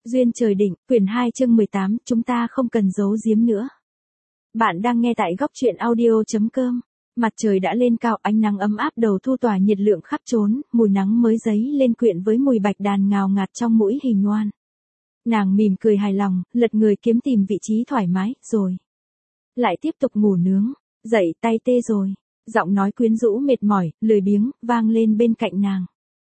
Duyên trời định, quyển 2 chương 18, chúng ta không cần giấu giếm nữa. Bạn đang nghe tại góc truyện audio.com. Mặt trời đã lên cao, ánh nắng ấm áp đầu thu tỏa nhiệt lượng khắp trốn, mùi nắng mới dấy lên quyện với mùi bạch đàn ngào ngạt trong mũi Hình Ngoan. Nàng mỉm cười hài lòng, lật người kiếm tìm vị trí thoải mái, rồi lại tiếp tục ngủ nướng. Dậy, tay tê rồi. Giọng nói quyến rũ mệt mỏi, lười biếng, vang lên bên cạnh nàng.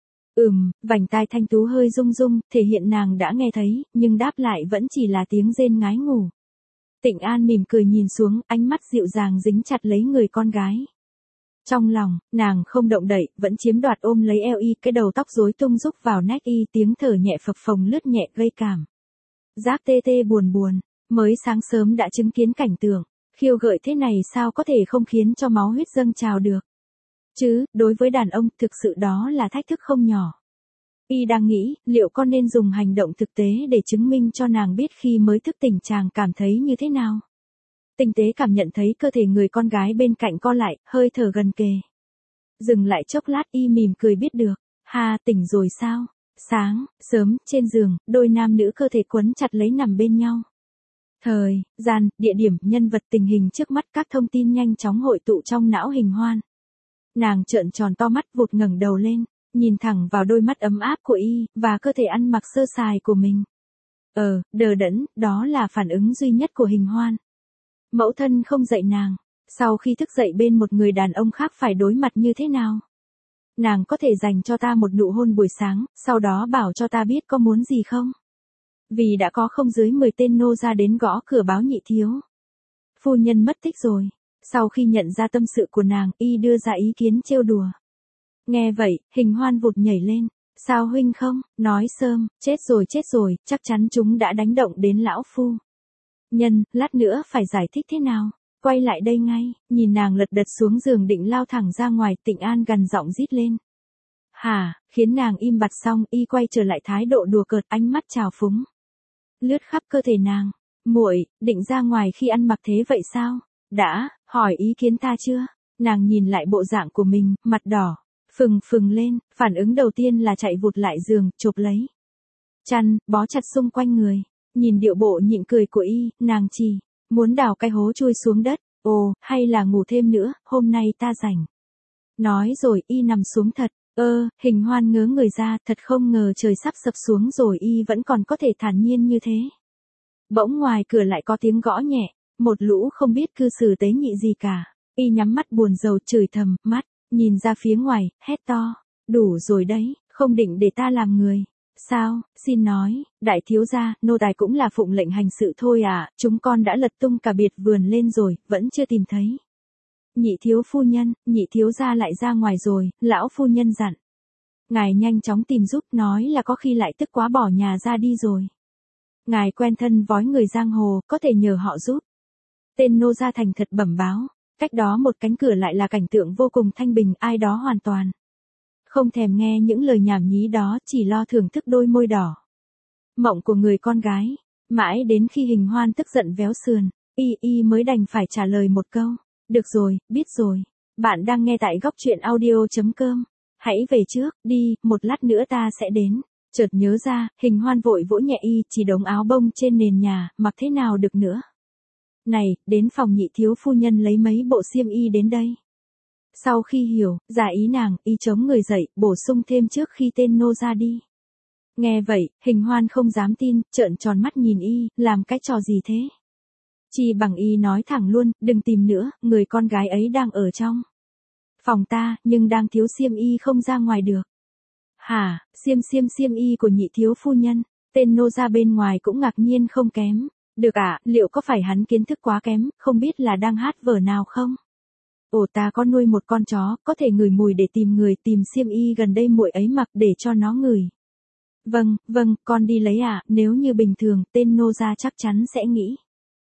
Vành tai thanh tú hơi rung rung, thể hiện nàng đã nghe thấy, nhưng đáp lại vẫn chỉ là tiếng rên ngái ngủ. Tịnh An mỉm cười nhìn xuống, ánh mắt dịu dàng dính chặt lấy người con gái. Trong lòng, nàng không động đậy, vẫn chiếm đoạt ôm lấy eo y, cái đầu tóc rối tung rúc vào nách y, tiếng thở nhẹ phập phồng lướt nhẹ gây cảm. Giác tê tê buồn buồn, mới sáng sớm đã chứng kiến cảnh tượng, khiêu gợi thế này sao có thể không khiến cho máu huyết dâng trào được. Chứ, đối với đàn ông, thực sự đó là thách thức không nhỏ. Y đang nghĩ, liệu con nên dùng hành động thực tế để chứng minh cho nàng biết khi mới thức tỉnh chàng cảm thấy như thế nào. Tinh tế cảm nhận thấy cơ thể người con gái bên cạnh co lại, hơi thở gần kề. Dừng lại chốc lát, Y mỉm cười biết được. Ha, tỉnh rồi sao? Sáng, sớm, trên giường, đôi nam nữ cơ thể quấn chặt lấy nằm bên nhau. Thời, gian, địa điểm, nhân vật, tình hình trước mắt, các thông tin nhanh chóng hội tụ trong não Hình Hoan. Nàng trợn tròn to mắt, vụt ngẩng đầu lên, nhìn thẳng vào đôi mắt ấm áp của Y, và cơ thể ăn mặc sơ sài của mình. Đờ đẫn, đó là phản ứng duy nhất của Hình Hoan. Mẫu thân không dạy nàng, sau khi thức dậy bên một người đàn ông khác phải đối mặt như thế nào? Nàng có thể dành cho ta một nụ hôn buổi sáng, sau đó bảo cho ta biết có muốn gì không? Vì đã có không dưới 10 tên nô ra đến gõ cửa báo nhị thiếu phu nhân mất tích rồi. Sau khi nhận ra tâm sự của nàng, Y đưa ra ý kiến trêu đùa. Nghe vậy, Hình Hoan vụt nhảy lên. Sao huynh không, nói sớm, chết rồi, chắc chắn chúng đã đánh động đến lão phu nhân, lát nữa phải giải thích thế nào. Quay lại đây ngay, nhìn nàng lật đật xuống giường định lao thẳng ra ngoài, Tịnh An gằn giọng rít lên. Hả, khiến nàng im bặt xong, Y quay trở lại thái độ đùa cợt, ánh mắt trào phúng lướt khắp cơ thể nàng. Muội, định ra ngoài khi ăn mặc thế vậy sao? Đã, hỏi ý kiến ta chưa? Nàng nhìn lại bộ dạng của mình, mặt đỏ phừng lên, phản ứng đầu tiên là chạy vụt lại giường, chộp lấy chăn, bó chặt xung quanh người. Nhìn điệu bộ nhịn cười của Y, nàng chỉ muốn đào cái hố chui xuống đất. Ồ, hay là ngủ thêm nữa, hôm nay ta rảnh. Nói rồi, Y nằm xuống thật. Hình Hoan ngớ người ra, thật không ngờ trời sắp sập xuống rồi Y vẫn còn có thể thản nhiên như thế. Bỗng ngoài cửa lại có tiếng gõ nhẹ, một lũ không biết cư xử tế nhị gì cả. Y nhắm mắt buồn rầu chửi thầm, mắt nhìn ra phía ngoài, hét to. Đủ rồi đấy, không định để ta làm người. Sao, xin nói, đại thiếu gia, nô tài cũng là phụng lệnh hành sự thôi à, chúng con đã lật tung cả biệt vườn lên rồi, vẫn chưa tìm thấy. Nhị thiếu phu nhân, nhị thiếu gia lại ra ngoài rồi, lão phu nhân dặn. Ngài nhanh chóng tìm giúp, nói là có khi lại tức quá bỏ nhà ra đi rồi. Ngài quen thân vói người giang hồ, có thể nhờ họ giúp. Tên nô gia thành thật bẩm báo, cách đó một cánh cửa lại là cảnh tượng vô cùng thanh bình, ai đó hoàn toàn không thèm nghe những lời nhảm nhí đó, chỉ lo thưởng thức đôi môi đỏ mộng của người con gái. Mãi đến khi Hình Hoan tức giận véo sườn, Y mới đành phải trả lời một câu. Được rồi, biết rồi. Bạn đang nghe tại góc truyện audio.com. Hãy về trước, đi, một lát nữa ta sẽ đến. Chợt nhớ ra, Hình Hoan vội vỗ nhẹ Y, chỉ đống áo bông trên nền nhà, mặc thế nào được nữa. Này, đến phòng nhị thiếu phu nhân lấy mấy bộ xiêm y đến đây. Sau khi hiểu ra ý nàng, Y chống người dậy, bổ sung thêm trước khi tên nô ra đi. Nghe vậy, Hình Hoan không dám tin, trợn tròn mắt nhìn Y, làm cái trò gì thế? Chi bằng Y nói thẳng luôn, đừng tìm nữa, người con gái ấy đang ở trong phòng ta, nhưng đang thiếu xiêm y không ra ngoài được. Hả, xiêm y của nhị thiếu phu nhân, tên nô ra bên ngoài cũng ngạc nhiên không kém. Được ạ, liệu có phải hắn kiến thức quá kém, không biết là đang hát vở nào không? Ồ, ta có nuôi một con chó, có thể ngửi mùi để tìm người, tìm xiêm y gần đây muội ấy mặc để cho nó ngửi. Vâng, con đi lấy ạ, nếu như bình thường, tên nô gia chắc chắn sẽ nghĩ.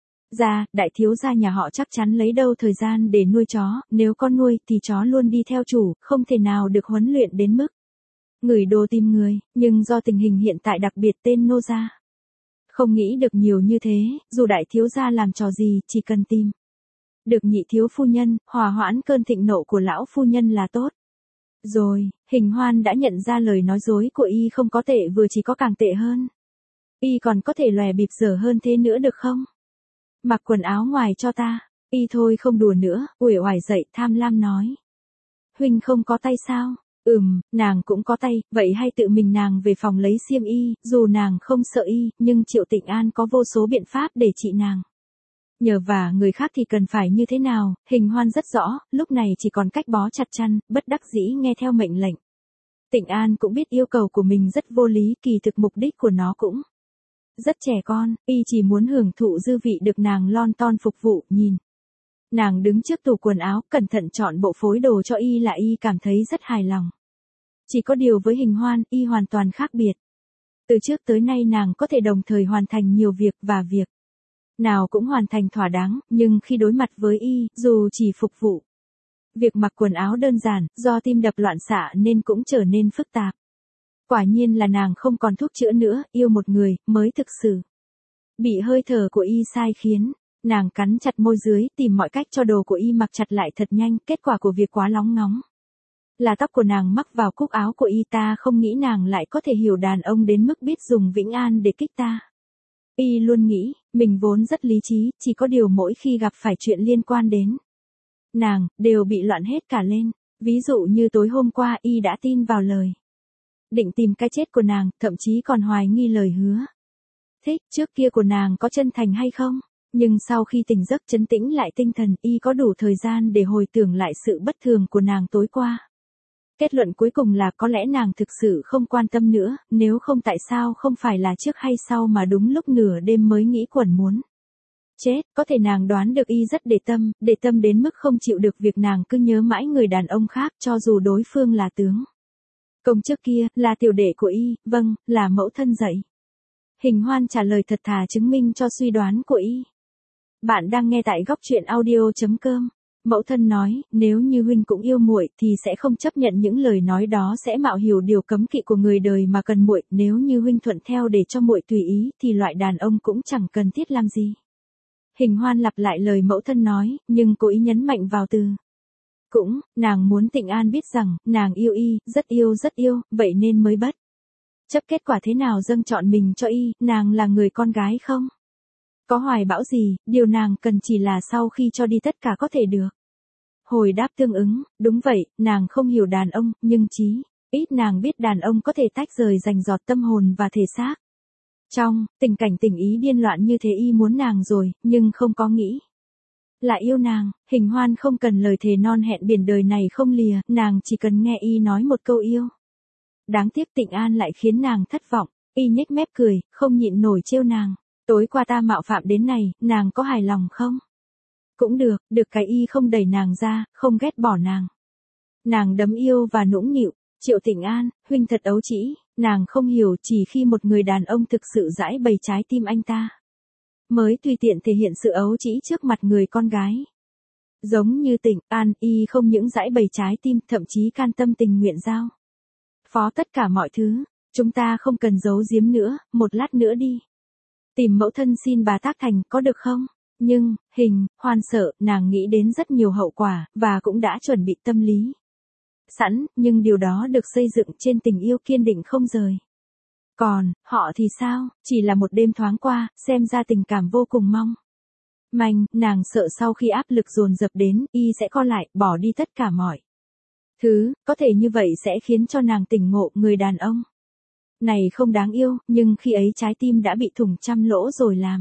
Đại thiếu gia nhà họ chắc chắn lấy đâu thời gian để nuôi chó, nếu con nuôi thì chó luôn đi theo chủ, không thể nào được huấn luyện đến mức ngửi đồ tìm người, nhưng do tình hình hiện tại đặc biệt tên nô gia không nghĩ được nhiều như thế, dù đại thiếu gia làm trò gì, chỉ cần tìm được nhị thiếu phu nhân, hòa hoãn cơn thịnh nộ của lão phu nhân là tốt. Rồi, Hình Hoan đã nhận ra lời nói dối của Y không có tệ vừa chỉ có càng tệ hơn. Y còn có thể lòe bịp dở hơn thế nữa được không? Mặc quần áo ngoài cho ta. Y thôi không đùa nữa, uể oải dậy tham lam nói. Huynh không có tay sao? Nàng cũng có tay, vậy hay tự mình nàng về phòng lấy xiêm y, dù nàng không sợ y, nhưng Triệu Tịnh An có vô số biện pháp để trị nàng. Nhờ vả người khác thì cần phải như thế nào, Hình Hoan rất rõ, lúc này chỉ còn cách bó chặt chăn, bất đắc dĩ nghe theo mệnh lệnh. Tịnh An cũng biết yêu cầu của mình rất vô lý, kỳ thực mục đích của nó cũng rất trẻ con, y chỉ muốn hưởng thụ dư vị được nàng lon ton phục vụ, nhìn. Nàng đứng trước tủ quần áo, cẩn thận chọn bộ phối đồ cho y là y cảm thấy rất hài lòng. Chỉ có điều với Hình Hoan, y hoàn toàn khác biệt. Từ trước tới nay nàng có thể đồng thời hoàn thành nhiều việc và việc nào cũng hoàn thành thỏa đáng, nhưng khi đối mặt với y, dù chỉ phục vụ. Việc mặc quần áo đơn giản, do tim đập loạn xạ nên cũng trở nên phức tạp. Quả nhiên là nàng không còn thuốc chữa nữa, yêu một người, mới thực sự bị hơi thở của y sai khiến. Nàng cắn chặt môi dưới, tìm mọi cách cho đồ của y mặc chặt lại thật nhanh, kết quả của việc quá lóng ngóng. Là tóc của nàng mắc vào cúc áo của y, ta không nghĩ nàng lại có thể hiểu đàn ông đến mức biết dùng Vĩnh An để kích ta. Y luôn nghĩ, mình vốn rất lý trí, chỉ có điều mỗi khi gặp phải chuyện liên quan đến nàng, đều bị loạn hết cả lên. Ví dụ như tối hôm qua y đã tin vào lời định tìm cái chết của nàng, thậm chí còn hoài nghi lời hứa thích trước kia của nàng có chân thành hay không. Nhưng sau khi tỉnh giấc trấn tĩnh lại tinh thần, y có đủ thời gian để hồi tưởng lại sự bất thường của nàng tối qua. Kết luận cuối cùng là có lẽ nàng thực sự không quan tâm nữa, nếu không tại sao không phải là trước hay sau mà đúng lúc nửa đêm mới nghĩ quẩn muốn chết. Có thể nàng đoán được y rất để tâm đến mức không chịu được việc nàng cứ nhớ mãi người đàn ông khác, cho dù đối phương là tướng công trước kia, là tiểu đệ của y, vâng, là mẫu thân dạy. Hình Hoan trả lời thật thà chứng minh cho suy đoán của y. Bạn đang nghe tại góc truyện audio.com. Mẫu thân nói, nếu như huynh cũng yêu muội thì sẽ không chấp nhận những lời nói đó sẽ mạo hiểu điều cấm kỵ của người đời mà cần muội, nếu như huynh thuận theo để cho muội tùy ý thì loại đàn ông cũng chẳng cần thiết làm gì. Hình Hoan lặp lại lời mẫu thân nói, nhưng cố ý nhấn mạnh vào từ cũng, nàng muốn Tịnh An biết rằng, nàng yêu y, rất yêu, vậy nên mới bất chấp kết quả thế nào dâng chọn mình cho y, nàng là người con gái không có hoài bão gì, điều nàng cần chỉ là sau khi cho đi tất cả có thể được hồi đáp tương ứng. Đúng vậy, nàng không hiểu đàn ông, nhưng chí ít nàng biết đàn ông có thể tách rời rành giọt tâm hồn và thể xác. Trong tình cảnh tình ý điên loạn như thế y muốn nàng rồi, nhưng không có nghĩ là yêu nàng. Hình Hoan không cần lời thề non hẹn biển đời này không lìa, nàng chỉ cần nghe y nói một câu yêu. Đáng tiếc Tịnh An lại khiến nàng thất vọng, y nhếch mép cười, không nhịn nổi trêu nàng. Tối qua ta mạo phạm đến này, nàng có hài lòng không? Cũng được cái y không đẩy nàng ra, không ghét bỏ nàng. Nàng đấm yêu và nũng nịu, Triệu Tịnh An, huynh thật ấu trĩ, nàng không hiểu chỉ khi một người đàn ông thực sự giãi bày trái tim anh ta mới tùy tiện thể hiện sự ấu trĩ trước mặt người con gái. Giống như Tịnh An, y không những giãi bày trái tim, thậm chí can tâm tình nguyện giao phó tất cả mọi thứ. Chúng ta không cần giấu giếm nữa, một lát nữa đi tìm mẫu thân xin bà tác thành, có được không? Nhưng, Hình Hoan sợ, nàng nghĩ đến rất nhiều hậu quả, và cũng đã chuẩn bị tâm lý sẵn, nhưng điều đó được xây dựng trên tình yêu kiên định không rời. Còn, họ thì sao? Chỉ là một đêm thoáng qua, xem ra tình cảm vô cùng mong manh, nàng sợ sau khi áp lực dồn dập đến, y sẽ co lại, bỏ đi tất cả mọi thứ, có thể như vậy sẽ khiến cho nàng tỉnh ngộ người đàn ông này không đáng yêu, nhưng khi ấy trái tim đã bị thủng trăm lỗ rồi làm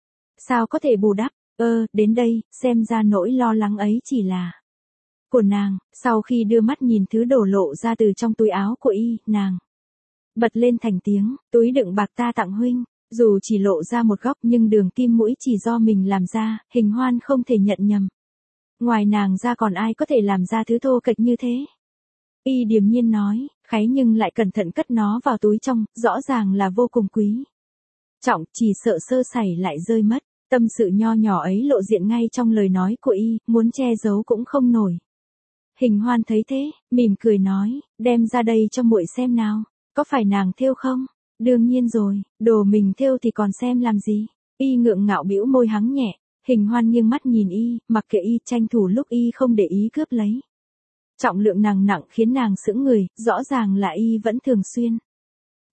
sao có thể bù đắp. Đến đây, xem ra nỗi lo lắng ấy chỉ là của nàng. Sau khi đưa mắt nhìn thứ đổ lộ ra từ trong túi áo của y, nàng bật lên thành tiếng, túi đựng bạc ta tặng huynh. Dù chỉ lộ ra một góc nhưng đường kim mũi chỉ do mình làm ra, Hình Hoan không thể nhận nhầm. Ngoài nàng ra còn ai có thể làm ra thứ thô kệch như thế? Y điềm nhiên nói, kháy nhưng lại cẩn thận cất nó vào túi trong, rõ ràng là vô cùng quý trọng, chỉ sợ sơ sẩy lại rơi mất. Tâm sự nho nhỏ ấy lộ diện ngay trong lời nói của y, muốn che giấu cũng không nổi. Hình Hoan thấy thế, mỉm cười nói, đem ra đây cho muội xem nào, có phải nàng thêu không? Đương nhiên rồi, đồ mình thêu thì còn xem làm gì? Y ngượng ngạo bĩu môi hắng nhẹ. Hình Hoan nghiêng mắt nhìn y, mặc kệ y, tranh thủ lúc y không để ý cướp lấy. Trọng lượng nàng nặng khiến nàng sững người, rõ ràng là y vẫn thường xuyên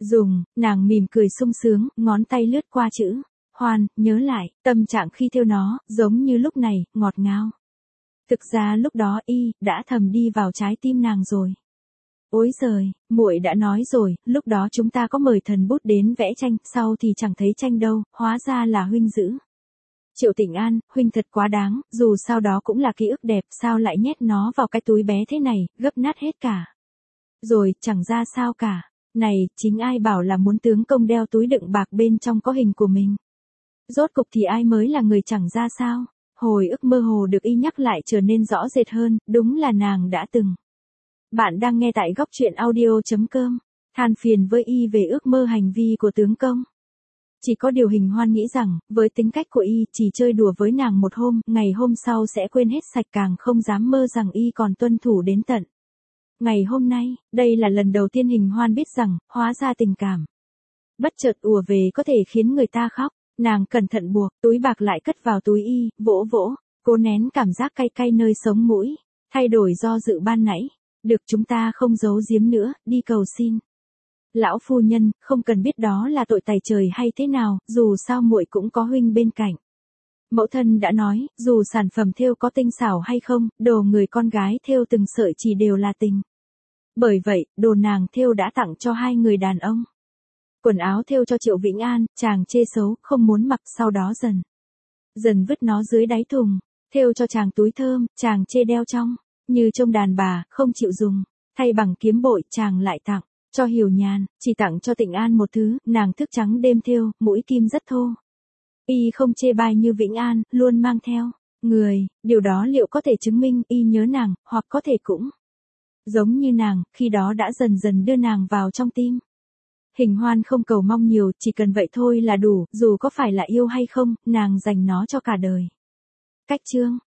Nàng mỉm cười sung sướng, ngón tay lướt qua chữ Hoan, nhớ lại, tâm trạng khi thêu nó, giống như lúc này, ngọt ngào. Thực ra lúc đó y đã thầm đi vào trái tim nàng rồi. Ối giời, muội đã nói rồi, lúc đó chúng ta có mời thần bút đến vẽ tranh, sau thì chẳng thấy tranh đâu, hóa ra là huynh giữ. Triệu Tịnh An, huynh thật quá đáng, dù sao đó cũng là ký ức đẹp, sao lại nhét nó vào cái túi bé thế này, gấp nát hết cả. Rồi, chẳng ra sao cả. Này, chính ai bảo là muốn tướng công đeo túi đựng bạc bên trong có hình của mình. Rốt cục thì ai mới là người chẳng ra sao. Hồi ức mơ hồ được y nhắc lại trở nên rõ rệt hơn, đúng là nàng đã từng. Bạn đang nghe tại góc truyện audio.com, than phiền với y về ước mơ hành vi của tướng công. Chỉ có điều Hình Hoan nghĩ rằng, với tính cách của y chỉ chơi đùa với nàng một hôm, ngày hôm sau sẽ quên hết sạch, càng không dám mơ rằng y còn tuân thủ đến tận. Ngày hôm nay, đây là lần đầu tiên Hình Hoan biết rằng, hóa ra tình cảm bất chợt ùa về có thể khiến người ta khóc. Nàng cẩn thận buộc túi bạc lại cất vào túi y, vỗ vỗ, cố nén cảm giác cay cay nơi sống mũi, thay đổi do dự ban nãy. Được, chúng ta không giấu giếm nữa, đi cầu xin. Lão phu nhân, không cần biết đó là tội tày trời hay thế nào, dù sao muội cũng có huynh bên cạnh. Mẫu thân đã nói, dù sản phẩm thêu có tinh xảo hay không, đồ người con gái thêu từng sợi chỉ đều là tình. Bởi vậy, đồ nàng thêu đã tặng cho hai người đàn ông. Quần áo thêu cho Triệu Vĩnh An, chàng chê xấu, không muốn mặc, sau đó dần vứt nó dưới đáy thùng. Thêu cho chàng túi thơm, chàng chê đeo trong, như trông đàn bà, không chịu dùng. Thay bằng kiếm bội, chàng lại tặng cho Hiểu Nhàn, chỉ tặng cho Tịnh An một thứ, nàng thức trắng đêm thêu, mũi kim rất thô. Y không chê bai như Vĩnh An, luôn mang theo người, điều đó liệu có thể chứng minh y nhớ nàng, hoặc có thể cũng giống như nàng, khi đó đã dần dần đưa nàng vào trong tim. Hình Hoan không cầu mong nhiều, chỉ cần vậy thôi là đủ, dù có phải là yêu hay không, nàng dành nó cho cả đời. Cách chương